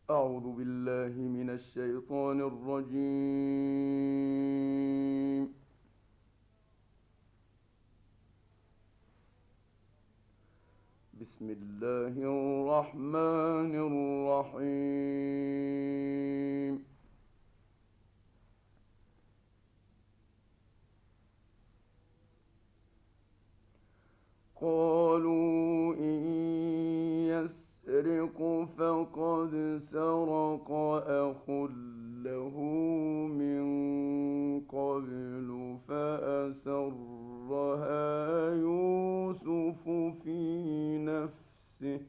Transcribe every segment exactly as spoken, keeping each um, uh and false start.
أعوذ بالله من الشيطان الرجيم. بسم الله الرحمن الرحيم. قالوا إن يسرق فقد سرق أخ له من قبل فأسرها يوسف في نفسه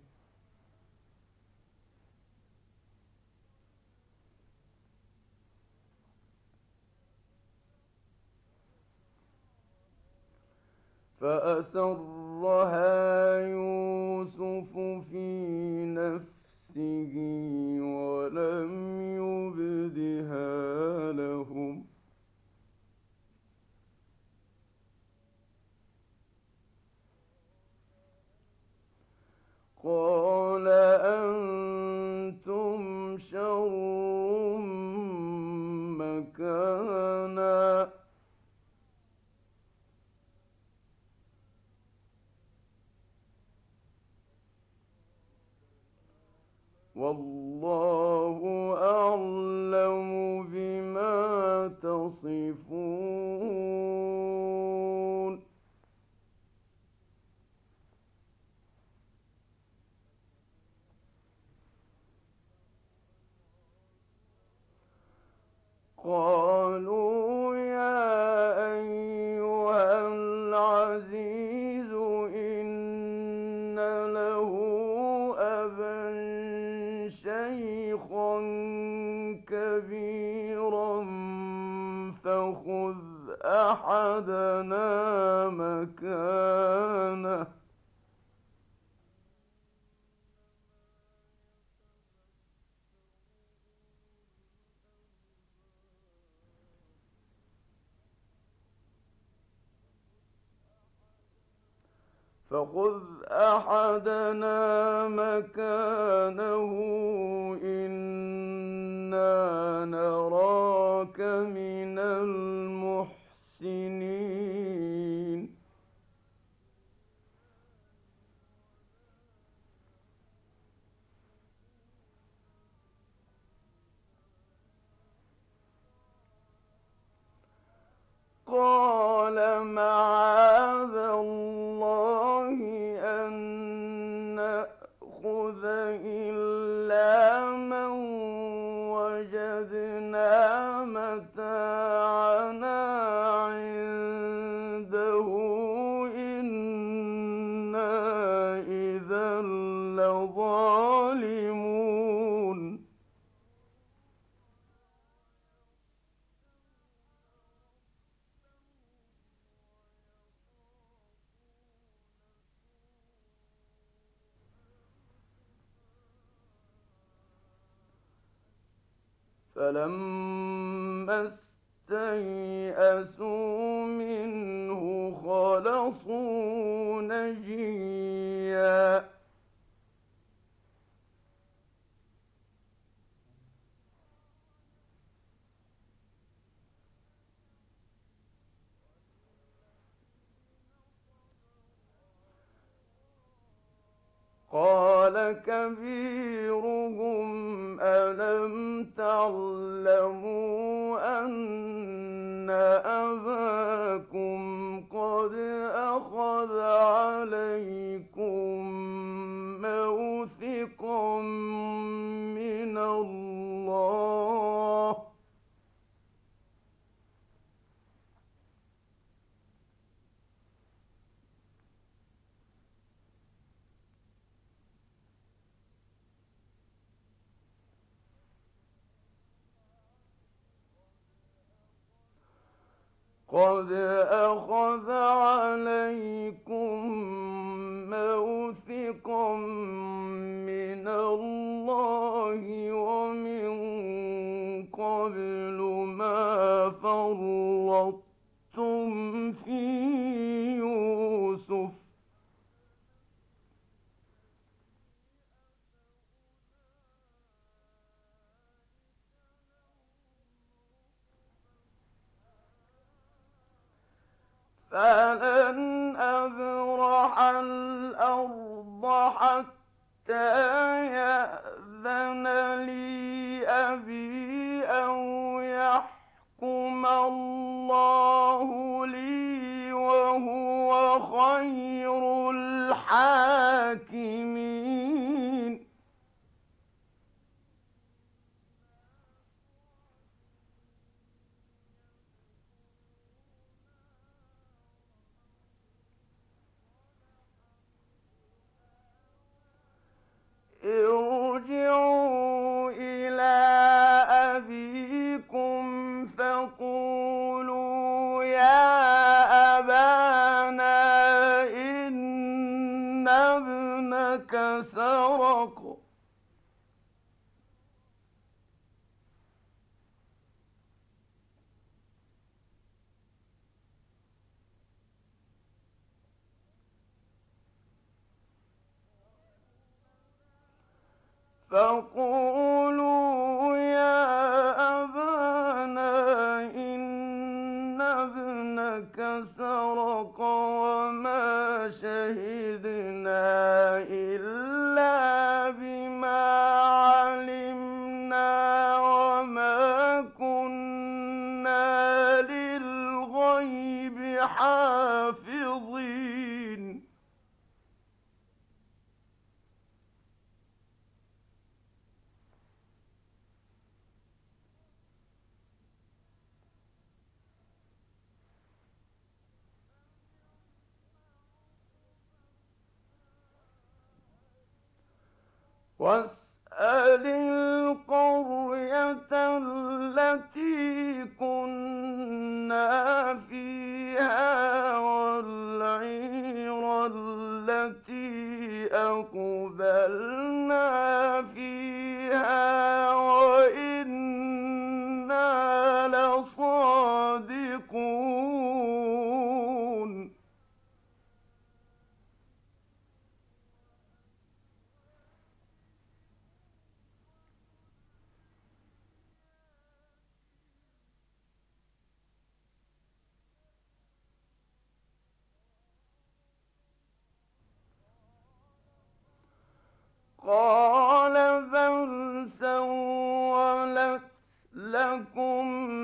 فأسرها يوسف في نفسه ولم يبدها لهم. قال أنتم شر مكانا والله أعلم بما تصفون. قالوا يا أيها العزيز إن له أبا شيخا كبيرا فخذ أحدنا مكانه فخذ أحدنا مكانه إنا نراك من المحسنين. قال معاذ الله أن نأخذ إلا من وجدنا متاعنا عنده إنا إذا لظالمون. فلما استيئسوا منه خلصوا نجيا قال كبيرهم ألم تعلموا أن أباكم قد أخذ عليكم موثقا من الله قد أخذ عليكم موثقا من الله ومن قبل ما فرطتم في يوسف فلن أبرح الأرض حتى يأذن لي أبي أو يحكم الله لي وهو خير الحاكمين. ارجعوا إلى أبيكم فقولوا يا أبانا إن ابنك سرق فقولوا يا أبانا إن ابنك سرق وما شهدنا إلا بما علمنا وما كنا للغيب حافظين. واسأل القرية التي كنا فيها والعير التي أقبلنا فيها وإنا لصادقون. قال بل سولت لكم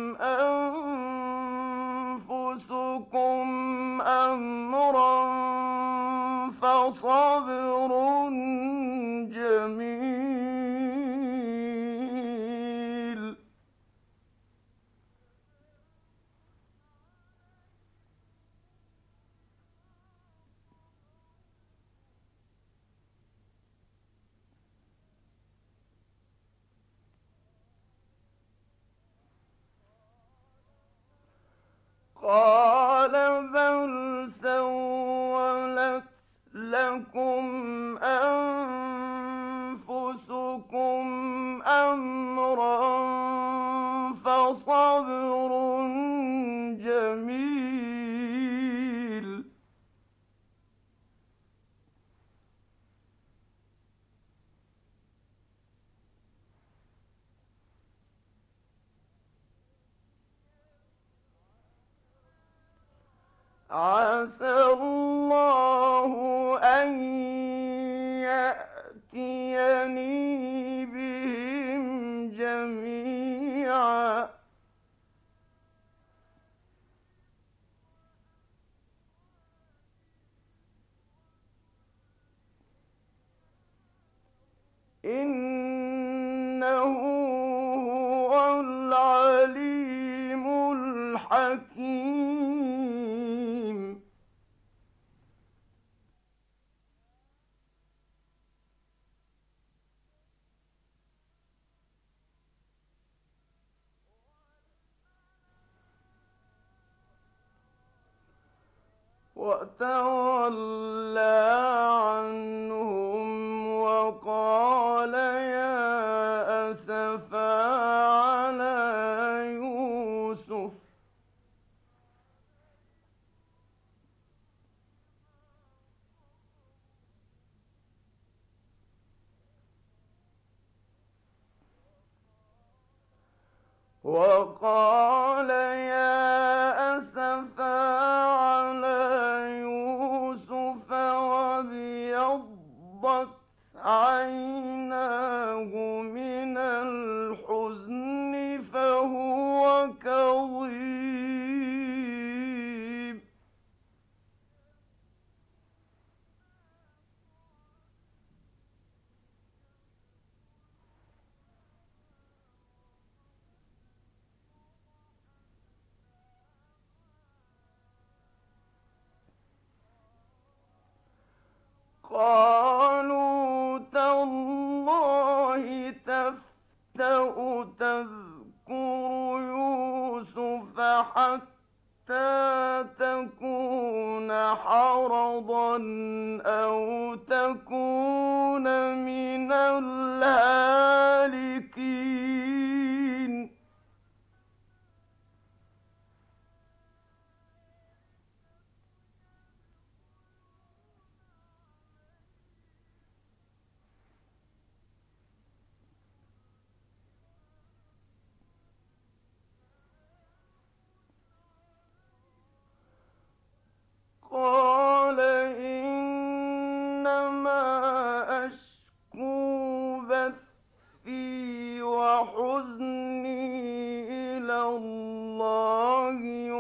أنفسكم أمرا فصبر جميل. قال بل سولت لكم أنفسكم أمرا فصبر جميل. عسى الله أن يأتيني بهم جميعا إنه هو العليم الحكيم. وتولى عنهم وقال يا أسفا على يوسف وقال يا أسفا على عيناه من الحزن فهو كظيم قالوا تالله تفتأ تذكر يوسف حتى تكون حرضا أو تكون من الهالكين قال إنما أشكو بثي وحزني إلى الله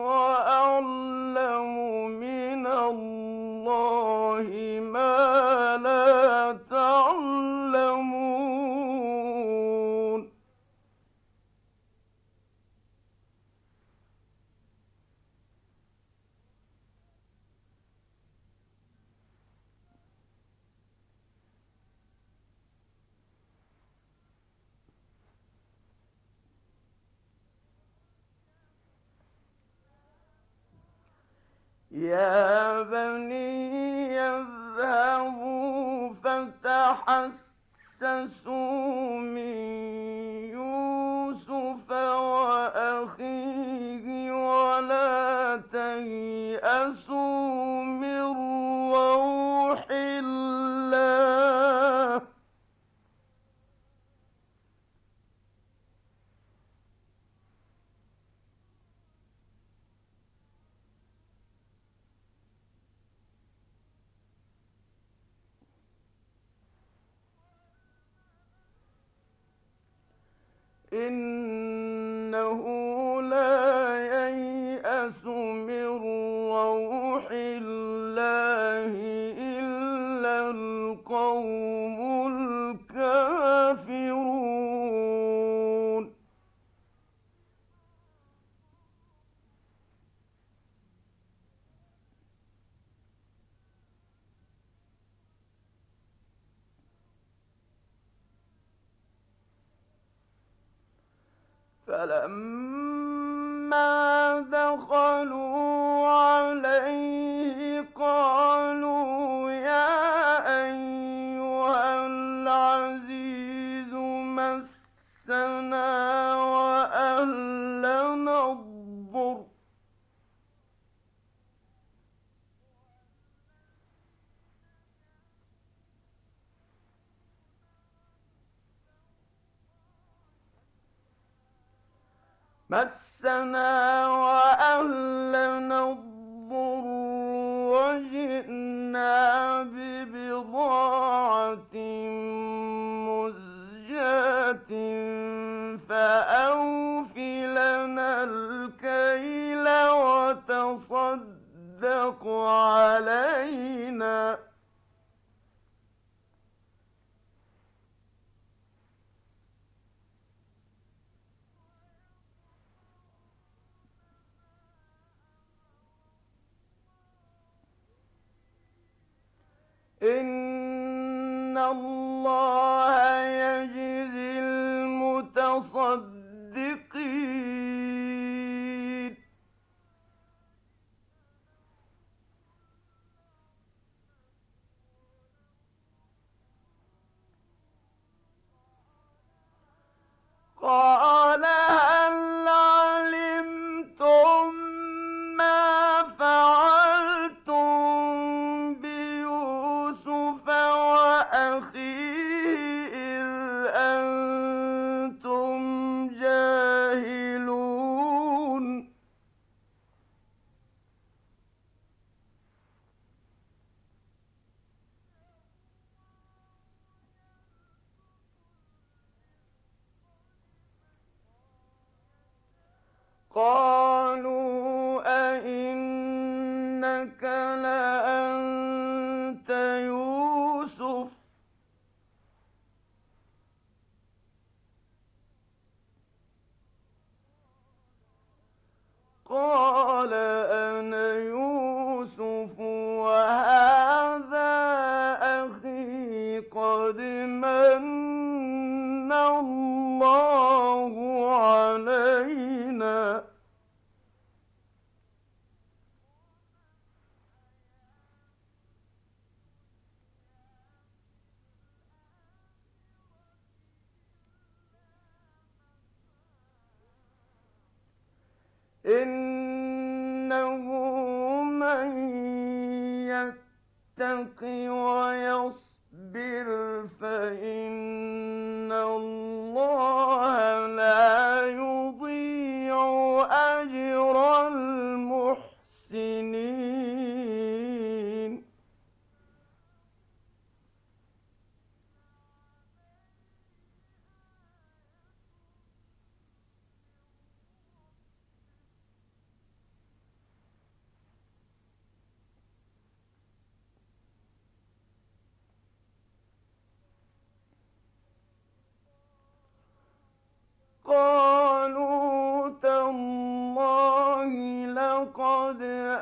وأعلم من الله ما لا تعلمون يا بني يذهبوا فتحسسوا من يوسف وأخيه ولا تيأسوا من روح الله إنه لا ييأس من روح الله إلا القوم الكافرون فلما دخلوا عليه قالوا يا أيها العزيز مسنا وأهلنا الضر مسنا وأهلنا الضر وجئنا ببضاعة مزجاة فأوف لنا الكيل وتصدق علينا إن الله يجزي المتصدقين قال هل علمتم ما فعلتم بيوسف وأخيه إذ أنتم جاهلون قالوا أئنك لأنت يوسف قال أنا يوسف وهذا أخي قد من الله علينا إنه من يتق ويصبر فإن الله لا يضيع أجر المحسنين قالوا تالله لقد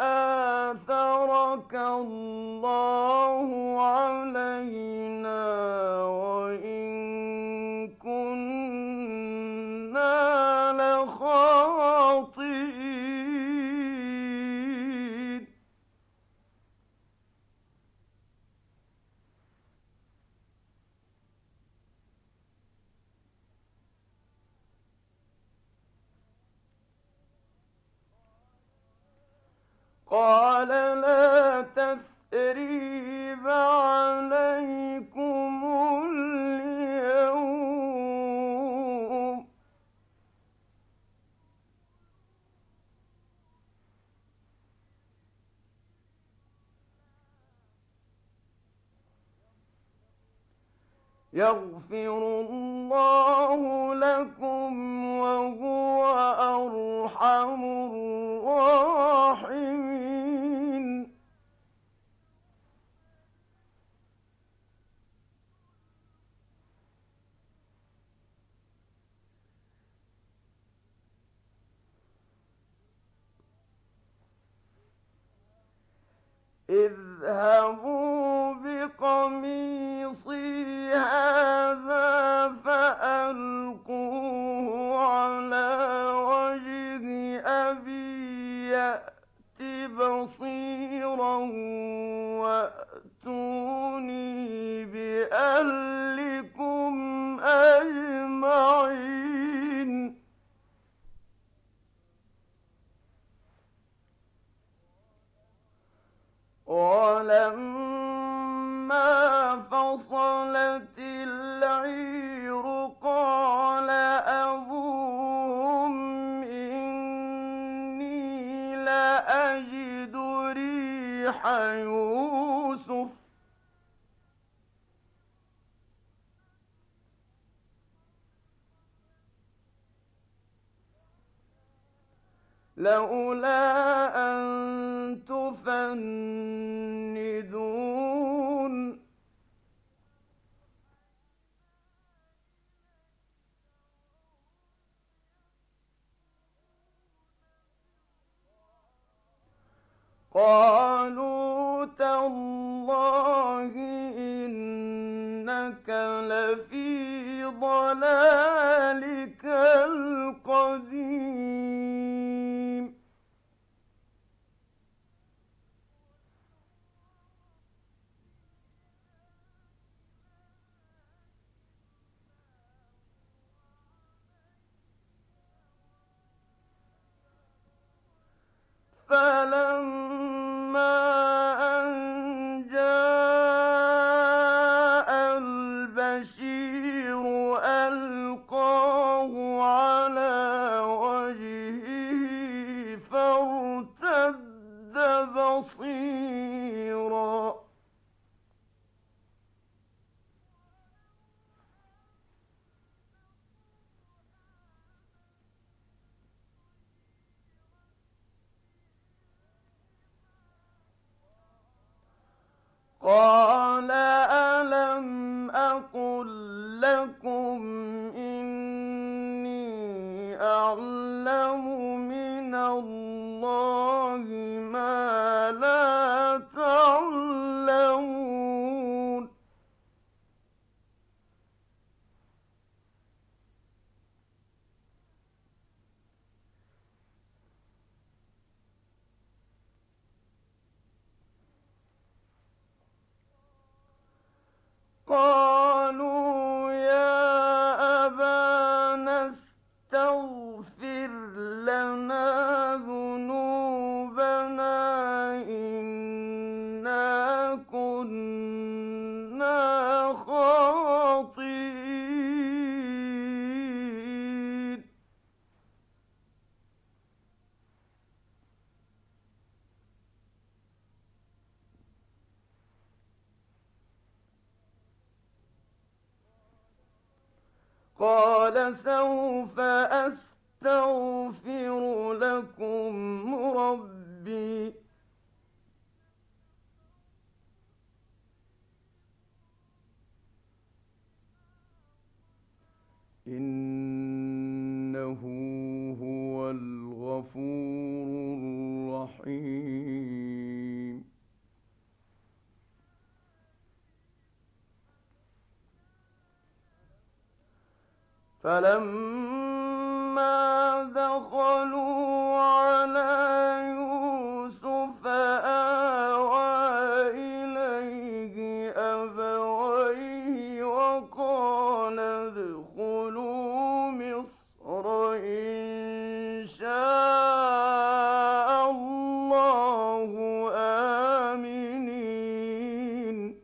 آثرك الله علينا وإن كنا لخاطئين قال لا تثريب عليكم اليوم يغفر الله لكم وهو أرحم الراحمين اذهبوا بقميصي هذا فألقوه على وجه أبي يأت بصيرا وأتوني بأهلكم أجمعين ولما فصلت العير قال أبوهم إني لأجد ريح يوسف لولا أن تفندون قالوا تالله إنك لفي ضلالك القديم فلما أن جاء البشير ألقاه على وجهه فارتد بصيرا قال ألم أقل لكم إني أعلم من الله ما لا تعلمون قالوا يا أبانا استغفر لنا ذنوبنا إنا كنا خاطئين قال سوف أستغفر لكم ربي إنه هو الغفور الرحيم فلما دخلوا على يوسف آوى إليه أبويه وقال ادخلوا مصر إن شاء الله آمنين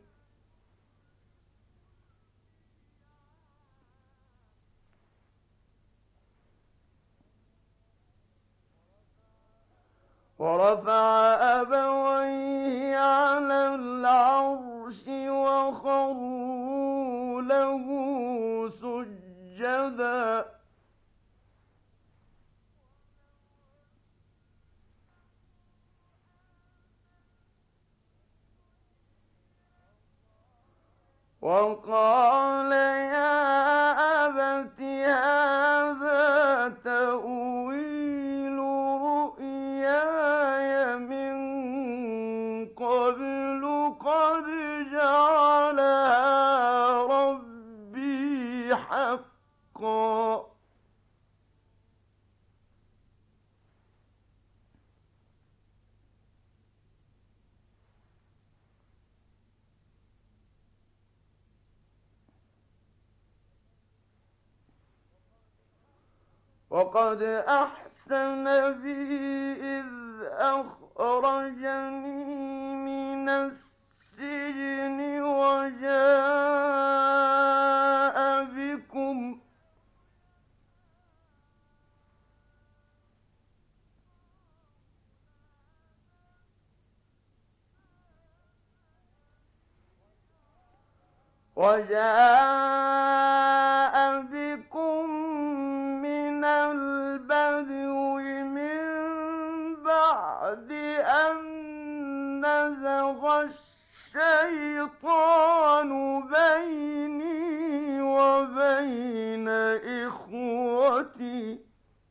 ورفع أبويه على العرش وخروا له سجدا وقال يا أبت هذا تأويل رؤياي من قبل قد جعلها ربي حقا وقد أحسن بي إذ أخرجني من السجن وجاء بكم وجاء بكم من البدو من بعد أن نزغ الشيطان بيني وبين إخوتي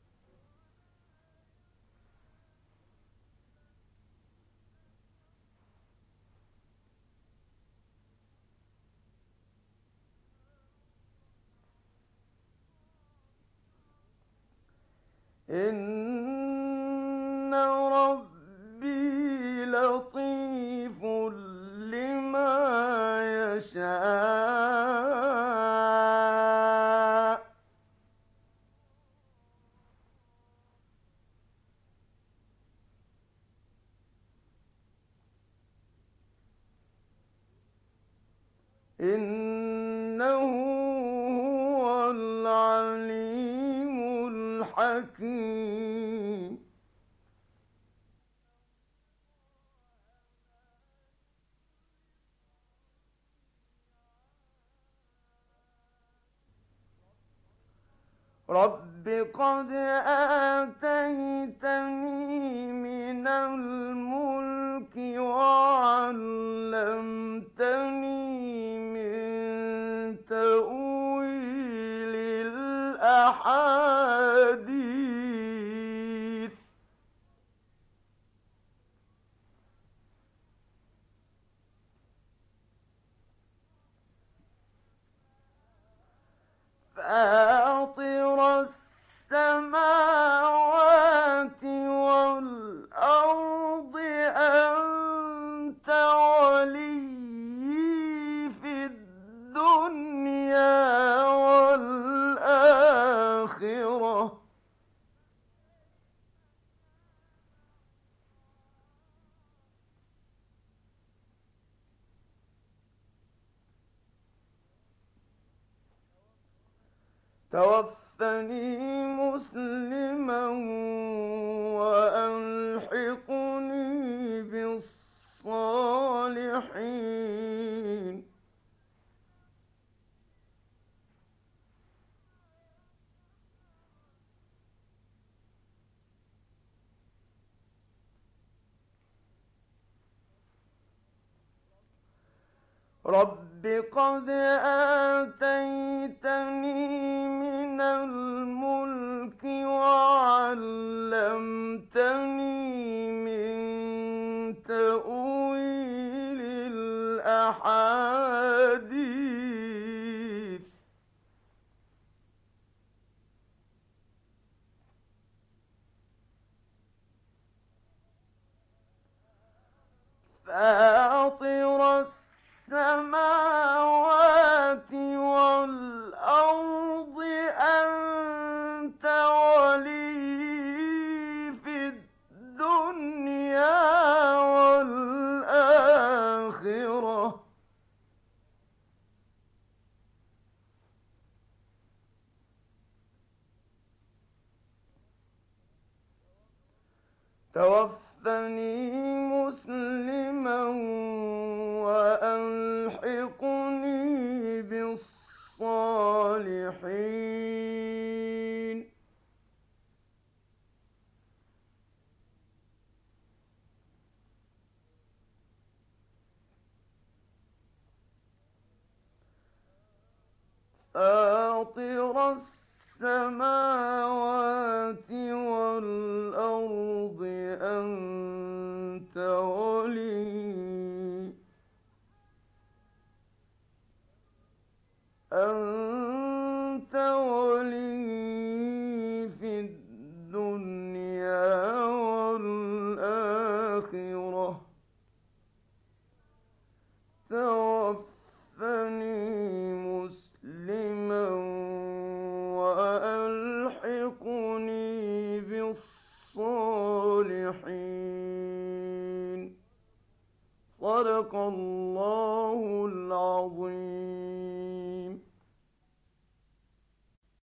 إن ربي لطيف لما يشاء إنه هو العليم الحكيم رب قد آتيتني من الملك وعلمتني من تأويل الأحاديث فاطر السماوات والأرض أنت وليي في الدنيا والآخرة توفني مسلما وألحقني بالصالحين رب قد آتيتني من الملك وعلمتني من تأويل الأحاديث فاطر السماوات والأرض أنت وليي في الدنيا والآخرة توفني مسلما وألحقني بالصالحين آه